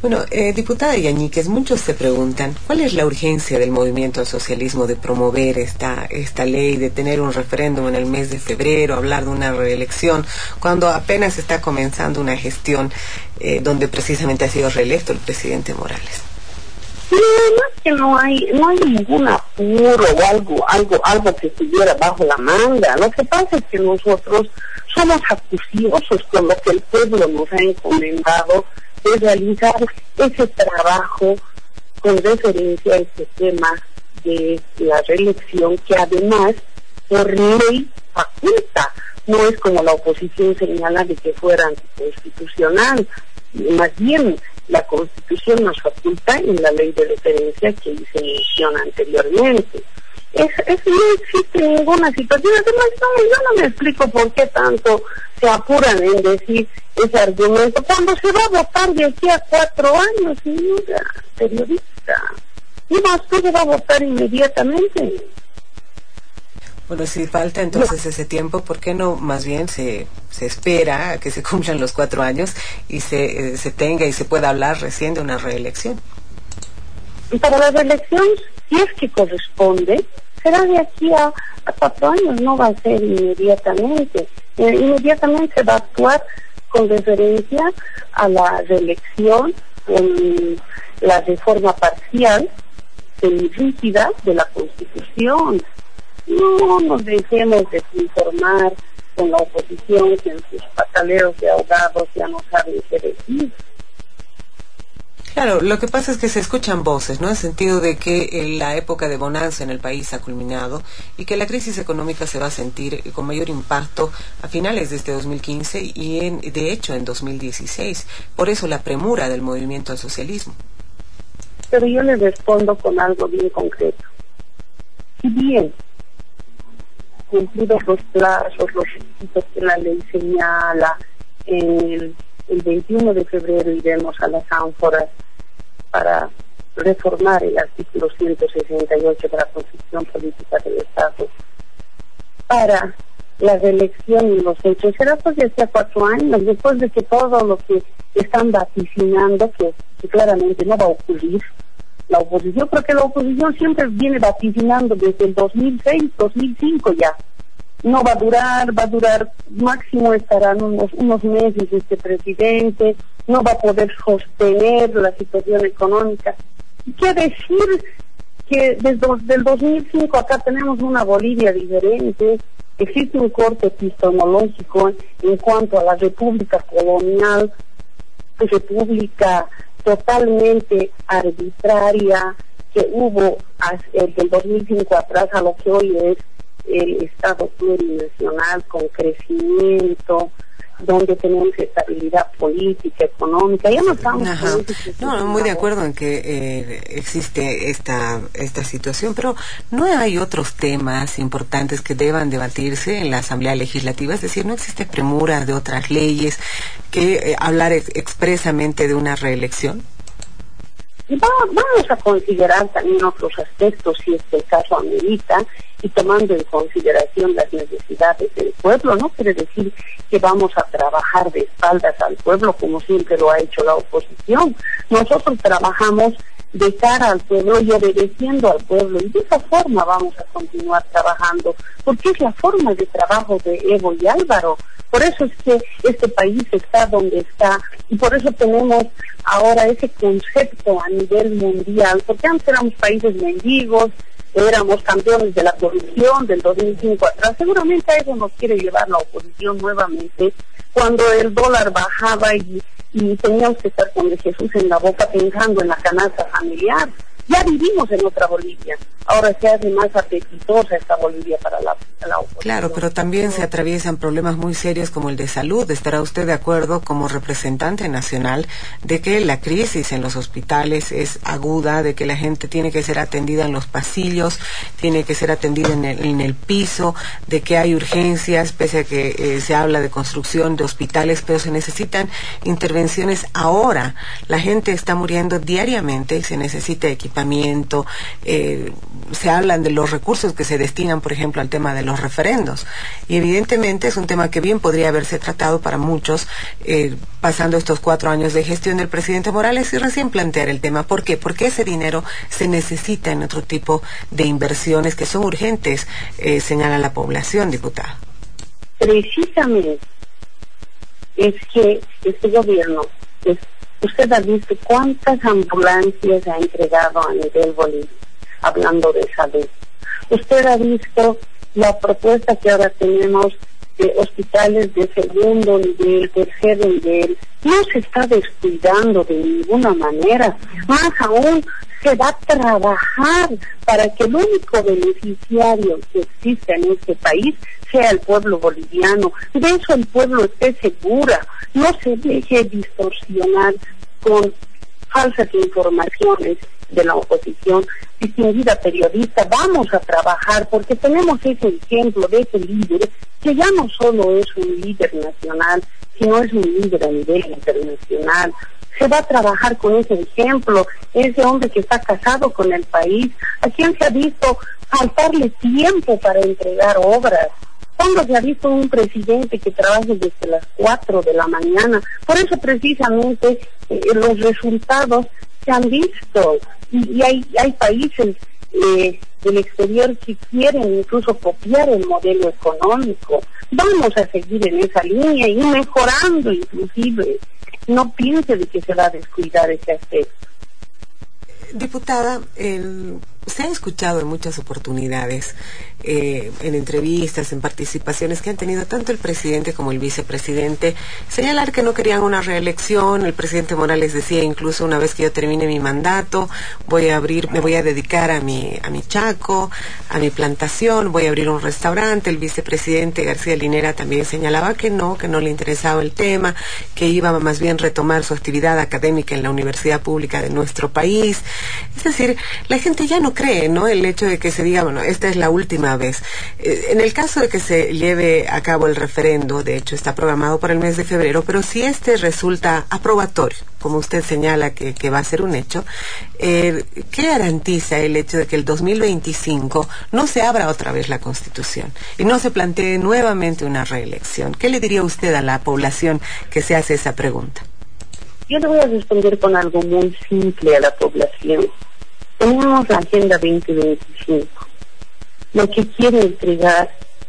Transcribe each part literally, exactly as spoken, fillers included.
Bueno, eh, diputada Yáñez, muchos se preguntan, ¿cuál es la urgencia del movimiento al socialismo de promover esta, esta ley, de tener un referéndum en el mes de febrero, hablar de una reelección, cuando apenas está comenzando una gestión eh, donde precisamente ha sido reelecto el presidente Morales? No, más que no hay, no hay ningún apuro o algo, algo, algo que estuviera bajo la manga. Lo que pasa es que nosotros somos acuciosos con lo que el pueblo nos ha encomendado de realizar ese trabajo con referencia a este tema de la reelección, que además por ley faculta, no es como la oposición señala de que fuera anticonstitucional, más bien la Constitución nos faculta en la ley de referencia que hice mención anteriormente. Es, es, no existe ninguna situación. Además, no, yo no me explico por qué tanto se apuran en decir ese argumento cuando se va a votar de aquí a cuatro años, señora periodista. Y más, tú se va a votar inmediatamente. Bueno, si falta entonces ese tiempo, ¿por qué no más bien se, se espera a que se cumplan los cuatro años y se, eh, se tenga y se pueda hablar recién de una reelección? Para la reelección, si es que corresponde, será de aquí a, a cuatro años, no va a ser inmediatamente. Eh, inmediatamente va a actuar con referencia a la reelección, con la reforma parcial, rígida de la Constitución. No nos dejemos desinformar con la oposición que en sus pataleros de ahogados ya no saben qué decir. Claro, lo que pasa es que se escuchan voces, ¿no? En el sentido de que eh, la época de bonanza en el país ha culminado y que la crisis económica se va a sentir con mayor impacto a finales de este dos mil quince y en, de hecho en dos mil dieciséis. Por eso la premura del movimiento al socialismo. Pero yo le respondo con algo bien concreto. Si bien cumplidos los plazos, los requisitos que la ley señala, el, el veintiuno de febrero iremos a las ánforas para reformar el artículo ciento sesenta y ocho de la Constitución Política del Estado. Para la reelección y los hechos será pues de hace cuatro años, después de que todo lo que están vaticinando, que, que claramente no va a ocurrir, la oposición, porque la oposición siempre viene vaticinando desde el dos mil seis, dos mil cinco ya. No va a durar, va a durar, máximo estarán unos, unos meses este presidente, no va a poder sostener la situación económica. ¿Qué decir que desde el dos mil cinco acá tenemos una Bolivia diferente? Existe un corte epistemológico en cuanto a la república colonial, república totalmente arbitraria que hubo desde el dos mil cinco atrás a lo que hoy es el Estado plurinacional con crecimiento, donde tenemos estabilidad política, económica. Ya no estamos... Ajá. No, no, muy de acuerdo en que eh, existe esta esta situación, pero ¿no hay otros temas importantes que deban debatirse en la Asamblea Legislativa? Es decir, ¿no existe premura de otras leyes que eh, hablar ex expresamente de una reelección? Va, vamos a considerar también otros aspectos si este caso amerita, y tomando en consideración las necesidades del pueblo. No quiere decir que vamos a trabajar de espaldas al pueblo como siempre lo ha hecho la oposición. Nosotros trabajamos de cara al pueblo y obedeciendo al pueblo, y de esa forma vamos a continuar trabajando, porque es la forma de trabajo de Evo y Álvaro. Por eso es que este país está donde está, y por eso tenemos ahora ese concepto a nivel mundial, porque antes éramos países mendigos, éramos campeones de la corrupción del dos mil cinco atrás. Seguramente a eso nos quiere llevar la oposición nuevamente, cuando el dólar bajaba y, y teníamos que estar con el Jesús en la boca pensando en la canasta familiar. Ya vivimos en otra Bolivia, ahora se hace más apetitosa esta Bolivia para la, para la oposición. Claro, pero también se atraviesan problemas muy serios como el de salud. ¿Estará usted de acuerdo como representante nacional de que la crisis en los hospitales es aguda, de que la gente tiene que ser atendida en los pasillos, tiene que ser atendida en el, en el piso, de que hay urgencias, pese a que eh, se habla de construcción de hospitales, pero se necesitan intervenciones ahora? La gente está muriendo diariamente y se necesita equipamiento equipamiento, eh, se hablan de los recursos que se destinan, por ejemplo, al tema de los referendos. Y evidentemente es un tema que bien podría haberse tratado para muchos, eh, pasando estos cuatro años de gestión del presidente Morales, y recién plantear el tema. ¿Por qué? Porque ese dinero se necesita en otro tipo de inversiones que son urgentes, eh, señala la población, diputada. Precisamente es que este gobierno, es, usted ha visto cuántas ambulancias ha entregado a nivel Bolivia, hablando de salud. Usted ha visto la propuesta que ahora tenemos de hospitales de segundo nivel, tercer nivel. No se está descuidando de ninguna manera. Más aún, se va a trabajar para que el único beneficiario que exista en este país sea el pueblo boliviano. De eso el pueblo esté segura. No se deje distorsionar con falsas informaciones de la oposición. Distinguida periodista, vamos a trabajar porque tenemos ese ejemplo de ese líder que ya no solo es un líder nacional, sino es un líder a nivel internacional. Se va a trabajar con ese ejemplo, ese hombre que está casado con el país, a quien se ha visto faltarle tiempo para entregar obras. ¿Cuándo se ha visto un presidente que trabaje desde las cuatro de la mañana? Por eso precisamente eh, los resultados se han visto. Y, y hay, hay países eh, del exterior que quieren incluso copiar el modelo económico. Vamos a seguir en esa línea y mejorando inclusive. No piense de que se va a descuidar ese aspecto. Diputada, el, se ha escuchado en muchas oportunidades, eh, en entrevistas, en participaciones que han tenido tanto el presidente como el vicepresidente, señalar que no querían una reelección. El presidente Morales decía incluso: una vez que yo termine mi mandato, voy a abrir, me voy a dedicar a mi, a mi chaco, a mi plantación, voy a abrir un restaurante. El vicepresidente García Linera también señalaba que no, que no le interesaba el tema, que iba más bien retomar su actividad académica en la universidad pública de nuestro país. Es decir, la gente ya no cree, ¿no?, el hecho de que se diga, bueno, esta es la última vez. Eh, en el caso de que se lleve a cabo el referendo, de hecho está programado para el mes de febrero, pero si este resulta aprobatorio, como usted señala que, que va a ser un hecho, eh, ¿qué garantiza el hecho de que el dos mil veinticinco no se abra otra vez la Constitución y no se plantee nuevamente una reelección? ¿Qué le diría usted a la población que se hace esa pregunta? Yo le voy a responder con algo muy simple a la población. Tenemos la Agenda veinte veinticinco. Lo que quiere entregar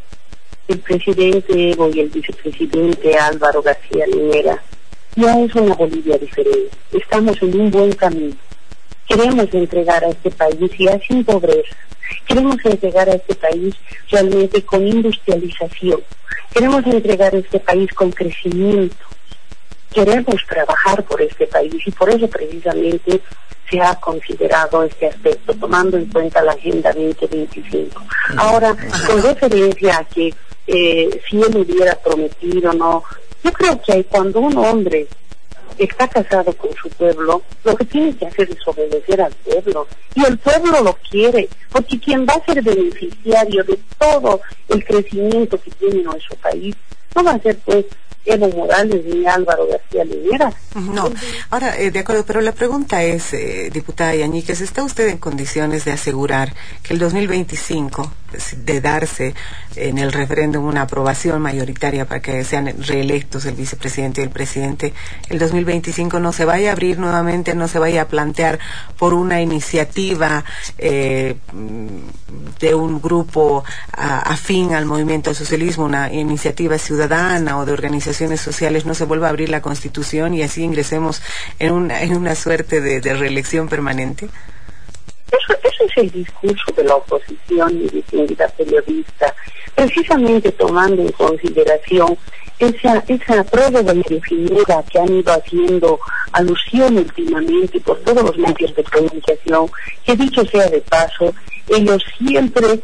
el presidente Evo y el vicepresidente Álvaro García Linera ya es una Bolivia diferente. Estamos en un buen camino. Queremos entregar a este país ya sin pobreza. Queremos entregar a este país realmente con industrialización. Queremos entregar a este país con crecimiento. Queremos trabajar por este país y por eso precisamente se ha considerado este aspecto, tomando en cuenta la Agenda veinte veinticinco. Ahora, con referencia a que eh, si él hubiera prometido, no, yo creo que hay, cuando un hombre está casado con su pueblo, lo que tiene que hacer es obedecer al pueblo, y el pueblo lo quiere, porque quien va a ser beneficiario de todo el crecimiento que tiene nuestro país no va a ser pues Evo Morales ni Álvaro García Linera. No, ahora, eh, de acuerdo, pero la pregunta es, eh, diputada Yañíquez, ¿está usted en condiciones de asegurar que el dos mil veinticinco, de darse en el referéndum una aprobación mayoritaria para que sean reelectos el vicepresidente y el presidente, el dos mil veinticinco no se vaya a abrir nuevamente, no se vaya a plantear por una iniciativa eh, de un grupo a, afín al movimiento al socialismo, una iniciativa ciudadana o de organizaciones sociales, no se vuelva a abrir la Constitución y así ingresemos en una, en una suerte de, de reelección permanente? Eso, eso es el discurso de la oposición y distinguida periodista, precisamente tomando en consideración esa, esa prórroga indefinida que han ido haciendo alusión últimamente por todos los medios de comunicación, que dicho sea de paso, ellos siempre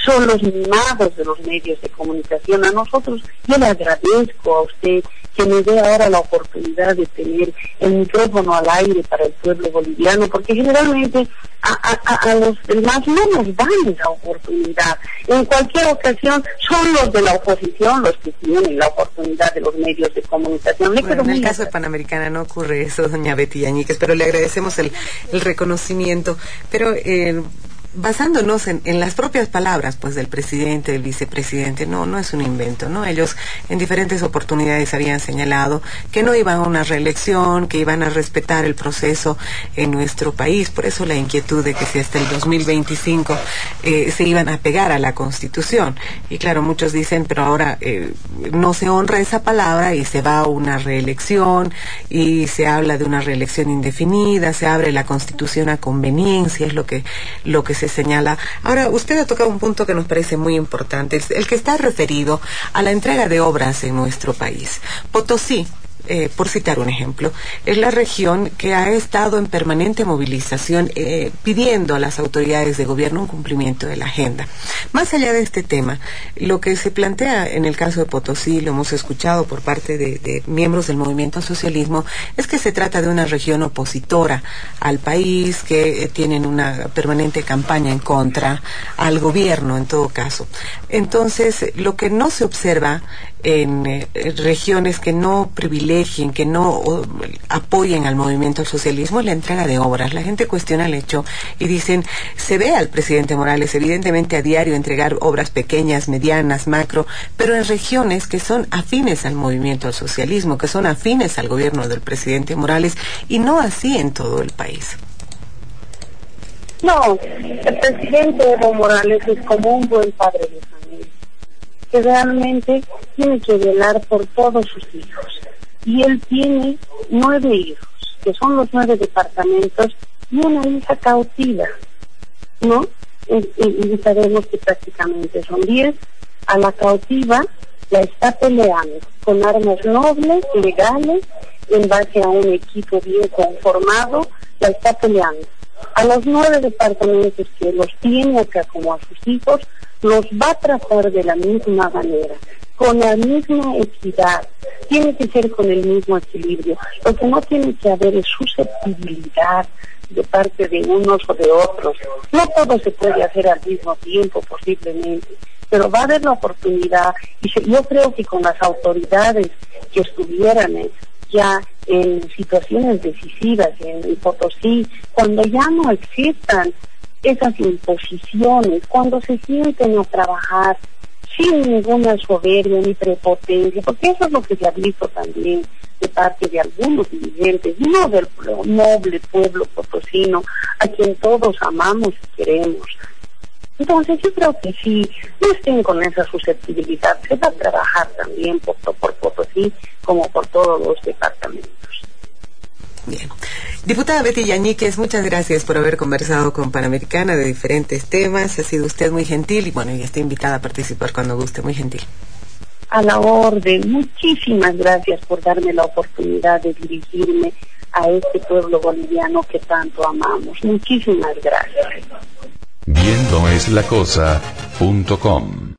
son los mimados de los medios de comunicación. A nosotros, yo le agradezco a usted que me dé ahora la oportunidad de tener el micrófono al aire para el pueblo boliviano, porque generalmente a, a, a los demás no nos dan esa oportunidad. En cualquier ocasión son los de la oposición los que tienen la oportunidad de los medios de comunicación. Bueno, en el caso de Panamericana no ocurre eso, doña Betty Yañiques, pero le agradecemos el, el reconocimiento. Pero eh, basándonos en, en las propias palabras pues del presidente, del vicepresidente, no, no es un invento, ¿no? Ellos en diferentes oportunidades habían señalado que no iban a una reelección, que iban a respetar el proceso en nuestro país, por eso la inquietud de que si hasta el dos mil veinticinco eh, se iban a pegar a la Constitución. Y claro, muchos dicen, pero ahora eh, no se honra esa palabra y se va a una reelección y se habla de una reelección indefinida, se abre la Constitución a conveniencia, es lo que, lo que se se señala. Ahora, usted ha tocado un punto que nos parece muy importante, el que está referido a la entrega de obras en nuestro país. Potosí, Eh, por citar un ejemplo, es la región que ha estado en permanente movilización eh, pidiendo a las autoridades de gobierno un cumplimiento de la agenda. Más allá de este tema, lo que se plantea en el caso de Potosí, lo hemos escuchado por parte de, de miembros del movimiento al socialismo, es que se trata de una región opositora al país, que eh, tienen una permanente campaña en contra al gobierno en todo caso. Entonces, lo que no se observa en eh, regiones que no privilegien, que no o, apoyen al movimiento al socialismo, la entrega de obras. La gente cuestiona el hecho y dicen, se ve al presidente Morales evidentemente a diario entregar obras pequeñas, medianas, macro, pero en regiones que son afines al movimiento al socialismo, que son afines al gobierno del presidente Morales, y no así en todo el país. No, el presidente Evo Morales es como un buen padre de familia, que realmente tiene que velar por todos sus hijos. Y él tiene nueve hijos, que son los nueve departamentos, y una hija cautiva, ¿no? Y, y, y sabemos que prácticamente son diez. A la cautiva la está peleando con armas nobles, legales, en base a un equipo bien conformado, la está peleando. A los nueve departamentos que los tiene acá como a sus hijos, los va a tratar de la misma manera, con la misma equidad, tiene que ser con el mismo equilibrio. Lo que no tiene que haber es susceptibilidad de parte de unos o de otros. No todo se puede hacer al mismo tiempo, posiblemente, pero va a haber la oportunidad, y se, yo creo que con las autoridades que estuvieran eh, ya en situaciones decisivas en, en Potosí, cuando ya no existan esas imposiciones, cuando se sienten a trabajar sin ninguna soberbia ni prepotencia, porque eso es lo que se ha visto también de parte de algunos dirigentes, no del noble pueblo potosino, a quien todos amamos y queremos. Entonces yo creo que sí, no estén con esa susceptibilidad, se va a trabajar también por, por Potosí como por todos los departamentos. Bien. Diputada Betty Yañiques, muchas gracias por haber conversado con Panamericana de diferentes temas. Ha sido usted muy gentil y bueno, y está invitada a participar cuando guste, muy gentil. A la orden, muchísimas gracias por darme la oportunidad de dirigirme a este pueblo boliviano que tanto amamos. Muchísimas gracias. Viendo es la cosa punto com